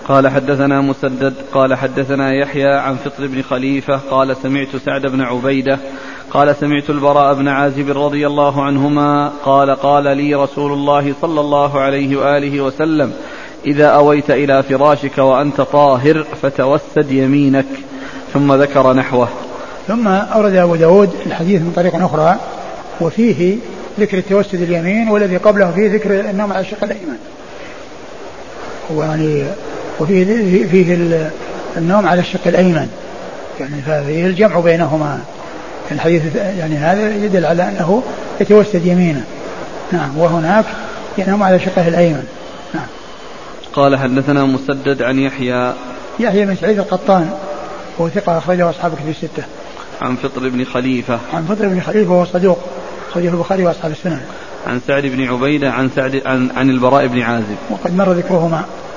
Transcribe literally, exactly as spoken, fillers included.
قال حدثنا مسدد قال حدثنا يحيى عن فطر بن خليفة قال سمعت سعد بن عبيدة قال سمعت البراء بن عازب رضي الله عنهما قال قال لي رسول الله صلى الله عليه وآله وسلم إذا أويت إلى فراشك وأنت طاهر فتوسد يمينك، ثم ذكر نحوه. ثم أورد أبو داود الحديث من طريق أخرى وفيه ذكر التوسد اليمين، والذي قبله فيه ذكر النوم على الشق الأيمن، ويعني وفيه فيه النوم على الشق الأيمن، يعني ففيه الجمع بينهما الحديث، يعني هذا يدل على أنه يتوسد يمينه. نعم. وهناك ينام على شقه الأيمن. نعم. قال حدثنا مسدد عن يحيى يحيى بن سعيد القطان وهو ثقة أخرجه أصحاب كتب الستة. عن فطر بن خليفة عن فطر بن خليفة وهو صدوق أخرجه البخاري وأصحاب السنن. عن سعد بن عبيدة عن سعد عن, عن البراء بن عازب وقد مر ذكرهما.